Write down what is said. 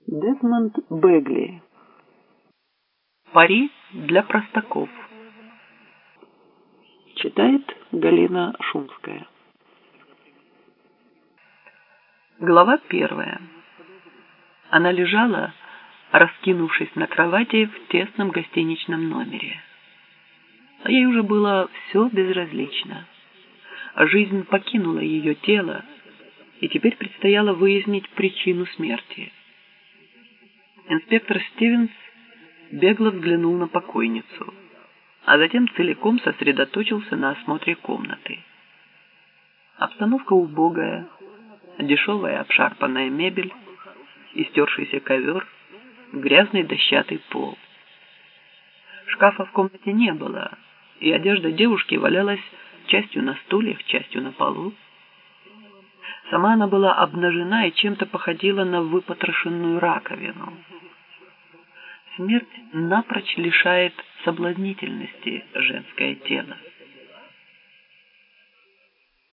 Десмонд Бегли. Пари для простаков. Читает Галина Шумская. Глава 1. Она лежала, раскинувшись на кровати в тесном гостиничном номере. А ей уже было все безразлично. Жизнь покинула ее тело, и теперь предстояло выяснить причину смерти. Инспектор Стивенс бегло взглянул на покойницу, а затем целиком сосредоточился на осмотре комнаты. Обстановка убогая, дешевая обшарпанная мебель, истершийся ковер, грязный дощатый пол. Шкафа в комнате не было, и одежда девушки валялась частью на стульях, частью на полу. Сама она была обнажена и чем-то походила на выпотрошенную раковину. Смерть напрочь лишает соблазнительности женское тело.